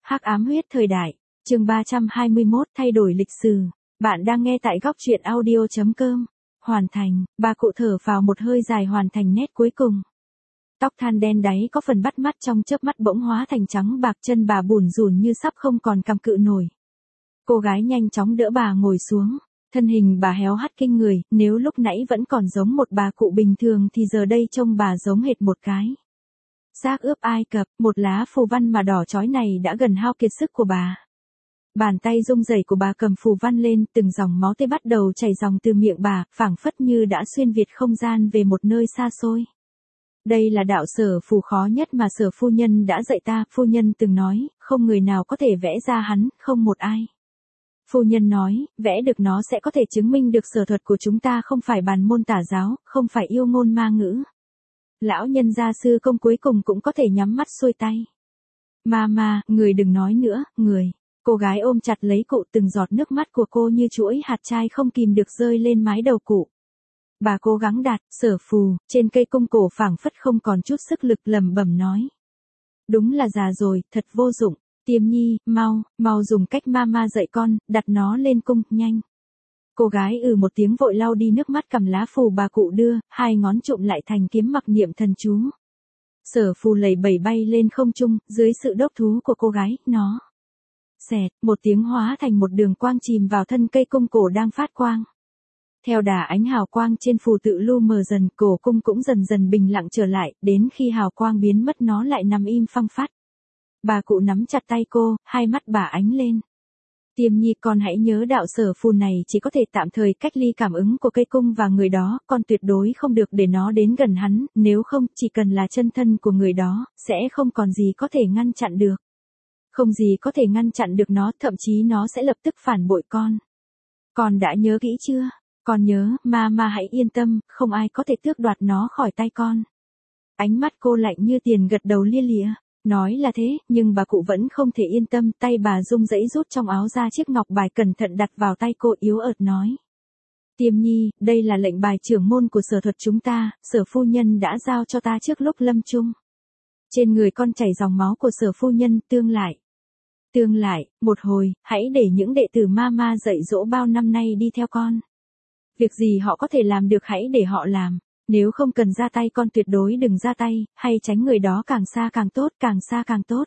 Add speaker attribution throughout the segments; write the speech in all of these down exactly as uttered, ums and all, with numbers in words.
Speaker 1: Hắc ám huyết thời đại, chương ba trăm hai mươi mốt thay đổi lịch sử. Bạn đang nghe tại góc truyện audio chấm com. Hoàn thành, bà cụ thở vào một hơi dài hoàn thành nét cuối cùng. Tóc than đen đáy có phần bắt mắt trong chớp mắt bỗng hóa thành trắng bạc, chân bà bủn rủn như sắp không còn cầm cự nổi. Cô gái nhanh chóng đỡ bà ngồi xuống. Thân hình bà héo hắt kinh người, nếu lúc nãy vẫn còn giống một bà cụ bình thường thì giờ đây trông bà giống hệt một cái xác ướp Ai Cập, một lá phù văn mà đỏ chói này đã gần hao kiệt sức của bà. Bàn tay rung rẩy của bà cầm phù văn lên, từng dòng máu tươi bắt đầu chảy dòng từ miệng bà, phảng phất như đã xuyên việt không gian về một nơi xa xôi. Đây là đạo sở phù khó nhất mà Sở phu nhân đã dạy ta, phu nhân từng nói, không người nào có thể vẽ ra hắn, không một ai. Phu nhân nói, vẽ được nó sẽ có thể chứng minh được sở thuật của chúng ta không phải bàn môn tả giáo, không phải yêu ngôn ma ngữ. Lão nhân gia sư công cuối cùng cũng có thể nhắm mắt xuôi tay. Mama, người đừng nói nữa, người. Cô gái ôm chặt lấy cụ, từng giọt nước mắt của cô như chuỗi hạt trai không kìm được rơi lên mái đầu cụ. Bà cố gắng đặt sở phù trên cây cung cổ, phảng phất không còn chút sức lực, lẩm bẩm nói. Đúng là già rồi, thật vô dụng. Tiêm Nhi, mau, mau dùng cách mama dạy con, đặt nó lên cung, nhanh. Cô gái ừ một tiếng vội lau đi nước mắt, cầm lá phù bà cụ đưa, hai ngón trụm lại thành kiếm mặc niệm thần chú. Sở phù lầy bẩy bay lên không trung, dưới sự đốc thú của cô gái, nó xẹt, một tiếng hóa thành một đường quang chìm vào thân cây cung cổ đang phát quang. Theo đà ánh hào quang trên phù tự lu mờ dần, cổ cung cũng dần dần bình lặng trở lại, đến khi hào quang biến mất nó lại nằm im phăng phắt. Bà cụ nắm chặt tay cô, hai mắt bà ánh lên. Tiêm Nhi, con hãy nhớ đạo sở phù này chỉ có thể tạm thời cách ly cảm ứng của cây cung và người đó, con tuyệt đối không được để nó đến gần hắn, nếu không, chỉ cần là chân thân của người đó, sẽ không còn gì có thể ngăn chặn được. Không gì có thể ngăn chặn được nó, thậm chí nó sẽ lập tức phản bội con. Con đã nhớ kỹ chưa? Con nhớ, Mama hãy yên tâm, không ai có thể tước đoạt nó khỏi tay con. Ánh mắt cô lạnh như tiền, gật đầu lia lịa. Nói là thế, nhưng bà cụ vẫn không thể yên tâm, tay bà rung rẩy rút trong áo ra chiếc ngọc bài cẩn thận đặt vào tay cô, yếu ớt nói. Tiêm Nhi, đây là lệnh bài trưởng môn của sở thuật chúng ta, Sở phu nhân đã giao cho ta trước lúc lâm chung. Trên người con chảy dòng máu của Sở phu nhân, tương lại. Tương lại, một hồi, hãy để những đệ tử Mama dạy dỗ bao năm nay đi theo con. Việc gì họ có thể làm được hãy để họ làm. Nếu không cần ra tay con tuyệt đối đừng ra tay, hay tránh người đó càng xa càng tốt, càng xa càng tốt.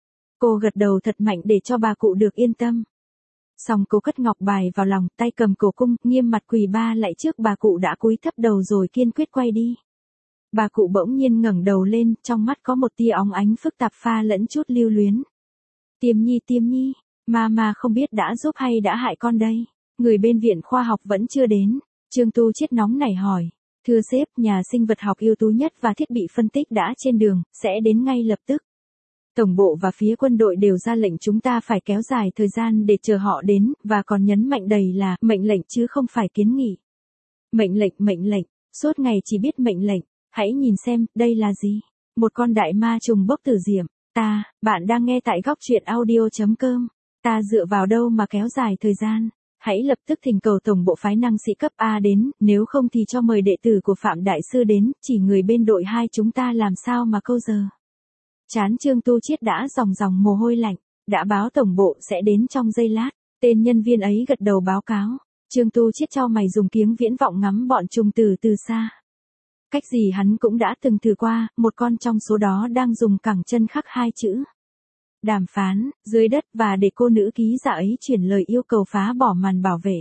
Speaker 1: Cô gật đầu thật mạnh để cho bà cụ được yên tâm. Xong cô cất ngọc bài vào lòng, tay cầm cổ cung, nghiêm mặt quỳ ba lạy trước bà cụ đã cúi thấp đầu rồi kiên quyết quay đi. Bà cụ bỗng nhiên ngẩng đầu lên, trong mắt có một tia óng ánh phức tạp pha lẫn chút lưu luyến. Tiêm Nhi, Tiêm Nhi, Mama không biết đã giúp hay đã hại con đây. Người bên viện khoa học vẫn chưa đến. Trương Tu Chiết nóng nảy hỏi. Thưa sếp, nhà sinh vật học ưu tú nhất và thiết bị phân tích đã trên đường, sẽ đến ngay lập tức. Tổng bộ và phía quân đội đều ra lệnh chúng ta phải kéo dài thời gian để chờ họ đến, và còn nhấn mạnh đầy là mệnh lệnh chứ không phải kiến nghị. Mệnh lệnh, mệnh lệnh, suốt ngày chỉ biết mệnh lệnh, hãy nhìn xem, đây là gì? Một con đại ma trùng bốc tử diệm. Ta, bạn đang nghe tại góc truyện audio chấm com. Ta dựa vào đâu mà kéo dài thời gian? Hãy lập tức thỉnh cầu tổng bộ phái năng sĩ cấp A đến, nếu không thì cho mời đệ tử của Phạm Đại Sư đến, chỉ người bên đội hai chúng ta làm sao mà câu giờ. Chán Trương Tu Chiết đã ròng ròng mồ hôi lạnh, đã báo tổng bộ sẽ đến trong giây lát, tên nhân viên ấy gật đầu báo cáo. Trương Tu Chiết chau mày dùng kiếng viễn vọng ngắm bọn trùng tử từ xa. Cách gì hắn cũng đã từng thử qua, một con trong số đó đang dùng cẳng chân khắc hai chữ. Đàm phán, dưới đất và để cô nữ ký giả ấy chuyển lời yêu cầu phá bỏ màn bảo vệ.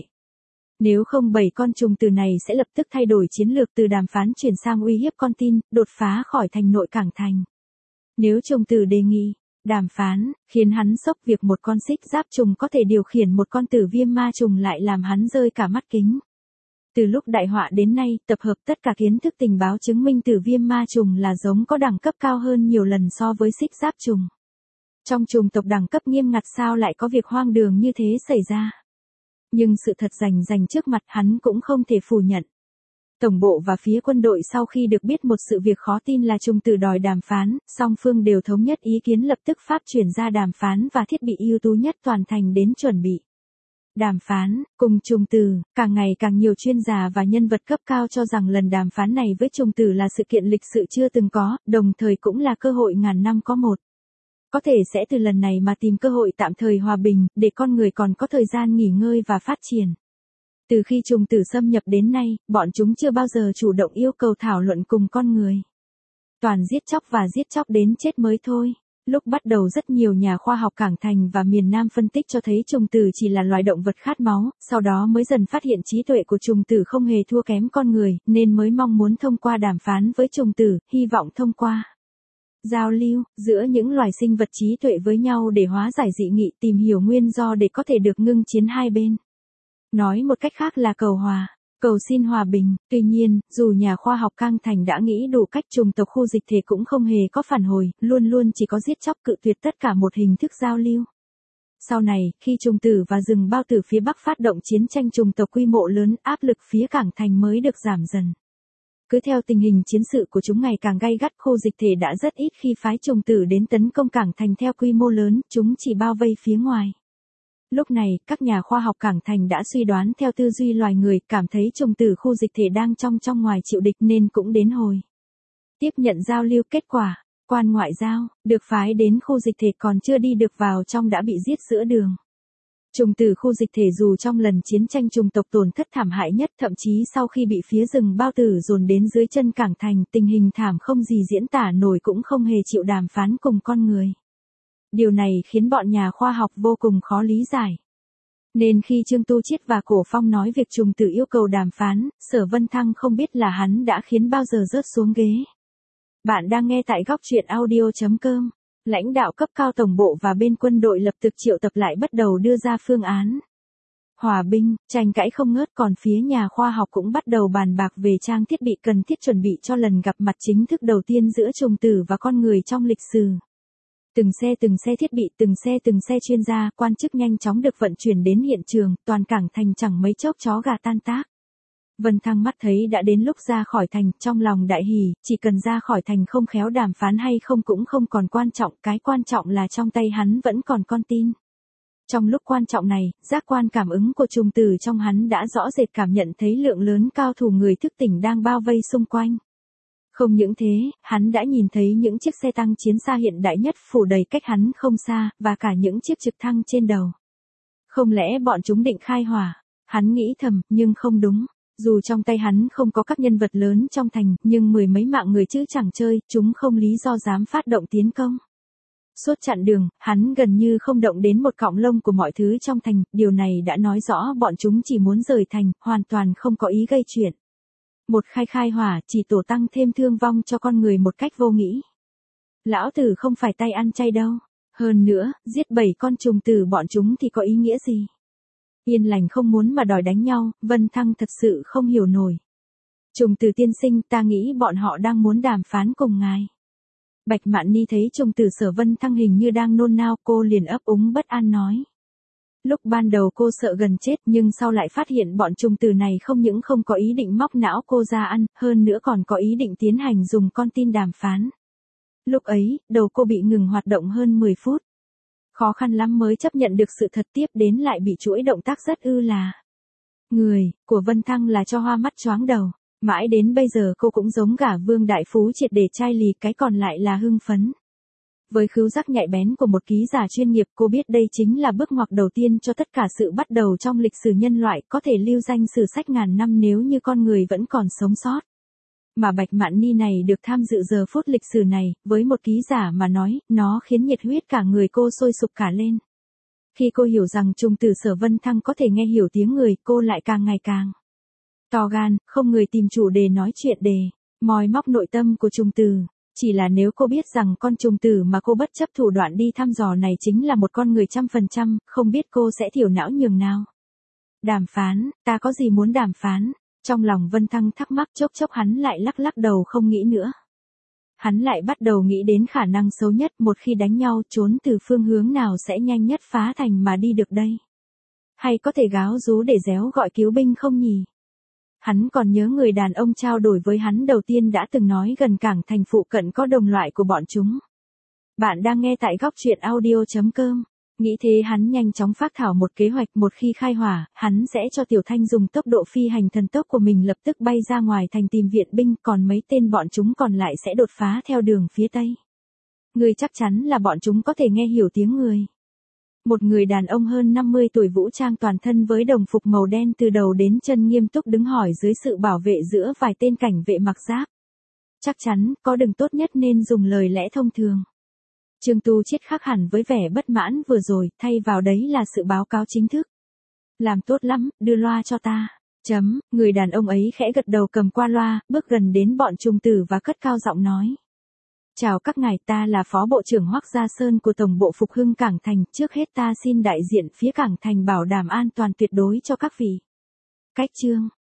Speaker 1: Nếu không bảy con trùng tử này sẽ lập tức thay đổi chiến lược từ đàm phán chuyển sang uy hiếp con tin, đột phá khỏi thành nội cảng thành. Nếu trùng tử đề nghị đàm phán, khiến hắn sốc việc một con xích giáp trùng có thể điều khiển một con tử viêm ma trùng lại làm hắn rơi cả mắt kính. Từ lúc đại họa đến nay, tập hợp tất cả kiến thức tình báo chứng minh tử viêm ma trùng là giống có đẳng cấp cao hơn nhiều lần so với xích giáp trùng. Trong chủng tộc đẳng cấp nghiêm ngặt sao lại có việc hoang đường như thế xảy ra. Nhưng sự thật rành rành trước mặt hắn cũng không thể phủ nhận. Tổng bộ và phía quân đội sau khi được biết một sự việc khó tin là trùng tử đòi đàm phán, song phương đều thống nhất ý kiến lập tức pháp chuyển ra đàm phán và thiết bị ưu tú nhất toàn thành đến chuẩn bị. Đàm phán, cùng trùng tử, càng ngày càng nhiều chuyên gia và nhân vật cấp cao cho rằng lần đàm phán này với trùng tử là sự kiện lịch sự chưa từng có, đồng thời cũng là cơ hội ngàn năm có một. Có thể sẽ từ lần này mà tìm cơ hội tạm thời hòa bình, để con người còn có thời gian nghỉ ngơi và phát triển. Từ khi trùng tử xâm nhập đến nay, bọn chúng chưa bao giờ chủ động yêu cầu thảo luận cùng con người. Toàn giết chóc và giết chóc đến chết mới thôi. Lúc bắt đầu rất nhiều nhà khoa học Cảng Thành và miền Nam phân tích cho thấy trùng tử chỉ là loài động vật khát máu, sau đó mới dần phát hiện trí tuệ của trùng tử không hề thua kém con người, nên mới mong muốn thông qua đàm phán với trùng tử, hy vọng thông qua giao lưu giữa những loài sinh vật trí tuệ với nhau để hóa giải dị nghị, tìm hiểu nguyên do để có thể được ngưng chiến hai bên. Nói một cách khác là cầu hòa, cầu xin hòa bình. Tuy nhiên, dù nhà khoa học Cang Thành đã nghĩ đủ cách, chủng tộc khu dịch thể cũng không hề có phản hồi, luôn luôn chỉ có giết chóc, cự tuyệt tất cả một hình thức giao lưu. Sau này, khi trùng tử và rừng bao tử phía Bắc phát động chiến tranh chủng tộc quy mô lớn, áp lực phía Cảng Thành mới được giảm dần. Cứ theo tình hình chiến sự của chúng ngày càng gay gắt, khu dịch thể đã rất ít khi phái trùng tử đến tấn công Cảng Thành theo quy mô lớn, chúng chỉ bao vây phía ngoài. Lúc này, các nhà khoa học Cảng Thành đã suy đoán theo tư duy loài người, cảm thấy trùng tử khu dịch thể đang trong trong ngoài chịu địch nên cũng đến hồi tiếp nhận giao lưu. Kết quả, quan ngoại giao được phái đến khu dịch thể còn chưa đi được vào trong đã bị giết giữa đường. Trùng tử khu dịch thể dù trong lần chiến tranh chủng tộc tổn thất thảm hại nhất, thậm chí sau khi bị phía rừng bao tử dồn đến dưới chân Cảng Thành, tình hình thảm không gì diễn tả nổi, cũng không hề chịu đàm phán cùng con người. Điều này khiến bọn nhà khoa học vô cùng khó lý giải. Nên khi Trương Tu Chiết và Cổ Phong nói việc trùng tử yêu cầu đàm phán, Sở Vân Thăng không biết là hắn đã khiến bao giờ rớt xuống ghế. Bạn đang nghe tại góc truyện audio chấm com. Lãnh đạo cấp cao tổng bộ và bên quân đội lập tức triệu tập lại, bắt đầu đưa ra phương án hòa bình. Tranh cãi không ngớt, còn phía nhà khoa học cũng bắt đầu bàn bạc về trang thiết bị cần thiết chuẩn bị cho lần gặp mặt chính thức đầu tiên giữa trùng tử và con người trong lịch sử. Từng xe từng xe thiết bị, từng xe từng xe chuyên gia, quan chức nhanh chóng được vận chuyển đến hiện trường, toàn Cảng Thành chẳng mấy chốc chó gà tan tác. Vân Thăng mắt thấy đã đến lúc ra khỏi thành, trong lòng đại hỉ, chỉ cần ra khỏi thành, không khéo đàm phán hay không cũng không còn quan trọng, cái quan trọng là trong tay hắn vẫn còn con tin. Trong lúc quan trọng này, giác quan cảm ứng của trùng tử trong hắn đã rõ rệt cảm nhận thấy lượng lớn cao thủ người thức tỉnh đang bao vây xung quanh. Không những thế, hắn đã nhìn thấy những chiếc xe tăng chiến xa hiện đại nhất phủ đầy cách hắn không xa, và cả những chiếc trực thăng trên đầu. Không lẽ bọn chúng định khai hỏa? Hắn nghĩ thầm, nhưng không đúng. Dù trong tay hắn không có các nhân vật lớn trong thành, nhưng mười mấy mạng người chứ chẳng chơi, chúng không lý do dám phát động tiến công. Suốt chặng đường, hắn gần như không động đến một cọng lông của mọi thứ trong thành, điều này đã nói rõ bọn chúng chỉ muốn rời thành, hoàn toàn không có ý gây chuyện. Một khai khai hỏa chỉ tổ tăng thêm thương vong cho con người một cách vô nghĩ. Lão tử không phải tay ăn chay đâu. Hơn nữa, giết bảy con trùng tử bọn chúng thì có ý nghĩa gì? Yên lành không muốn mà đòi đánh nhau, Vân Thăng thật sự không hiểu nổi. Trùng tử tiên sinh, ta nghĩ bọn họ đang muốn đàm phán cùng ngài. Bạch Mạn Ni thấy trùng tử Sở Vân Thăng hình như đang nôn nao, cô liền ấp úng bất an nói. Lúc ban đầu cô sợ gần chết, nhưng sau lại phát hiện bọn trùng tử này không những không có ý định móc não cô ra ăn, hơn nữa còn có ý định tiến hành dùng con tin đàm phán. Lúc ấy, đầu cô bị ngừng hoạt động hơn mười phút. Khó khăn lắm mới chấp nhận được sự thật, tiếp đến lại bị chuỗi động tác rất ư là người của Vân Thăng là cho hoa mắt choáng đầu. Mãi đến bây giờ cô cũng giống gả Vương Đại Phú triệt để chai lì, cái còn lại là hưng phấn. Với khứu giác nhạy bén của một ký giả chuyên nghiệp, cô biết đây chính là bước ngoặt đầu tiên cho tất cả sự bắt đầu trong lịch sử nhân loại, có thể lưu danh sử sách ngàn năm nếu như con người vẫn còn sống sót. Mà Bạch Mạn Ni này được tham dự giờ phút lịch sử này, với một ký giả mà nói, nó khiến nhiệt huyết cả người cô sôi sục cả lên. Khi cô hiểu rằng trùng tử Sở Vân Thăng có thể nghe hiểu tiếng người, cô lại càng ngày càng to gan, không người tìm chủ đề nói chuyện đề moi móc nội tâm của trùng tử. Chỉ là nếu cô biết rằng con trùng tử mà cô bất chấp thủ đoạn đi thăm dò này chính là một con người trăm phần trăm, không biết cô sẽ thiểu não nhường nào. Đàm phán, ta có gì muốn đàm phán? Trong lòng Vân Thăng thắc mắc, chốc chốc hắn lại lắc lắc đầu không nghĩ nữa. Hắn lại bắt đầu nghĩ đến khả năng xấu nhất, một khi đánh nhau, trốn từ phương hướng nào sẽ nhanh nhất phá thành mà đi được đây? Hay có thể gáo rú để réo gọi cứu binh không nhỉ? Hắn còn nhớ người đàn ông trao đổi với hắn đầu tiên đã từng nói gần Cảng Thành phụ cận có đồng loại của bọn chúng. Bạn đang nghe tại góc truyện audio chấm com. Nghĩ thế hắn nhanh chóng phác thảo một kế hoạch, một khi khai hỏa, hắn sẽ cho Tiểu Thanh dùng tốc độ phi hành thần tốc của mình lập tức bay ra ngoài thành tìm viện binh, còn mấy tên bọn chúng còn lại sẽ đột phá theo đường phía tây. Ngươi chắc chắn là bọn chúng có thể nghe hiểu tiếng người. Một người đàn ông hơn năm mươi tuổi vũ trang toàn thân với đồng phục màu đen từ đầu đến chân nghiêm túc đứng hỏi dưới sự bảo vệ giữa vài tên cảnh vệ mặc giáp. Chắc chắn, có đừng tốt nhất nên dùng lời lẽ thông thường. Trương Tu Chiết khác hẳn với vẻ bất mãn vừa rồi, thay vào đấy là sự báo cáo chính thức. Làm tốt lắm, đưa loa cho ta. Chấm, người đàn ông ấy khẽ gật đầu cầm qua loa, bước gần đến bọn trùng tử và cất cao giọng nói. Chào các ngài, ta là Phó Bộ trưởng Hoắc Gia Sơn của Tổng bộ Phục hưng Cảng Thành, trước hết ta xin đại diện phía Cảng Thành bảo đảm an toàn tuyệt đối cho các vị. Cách chương.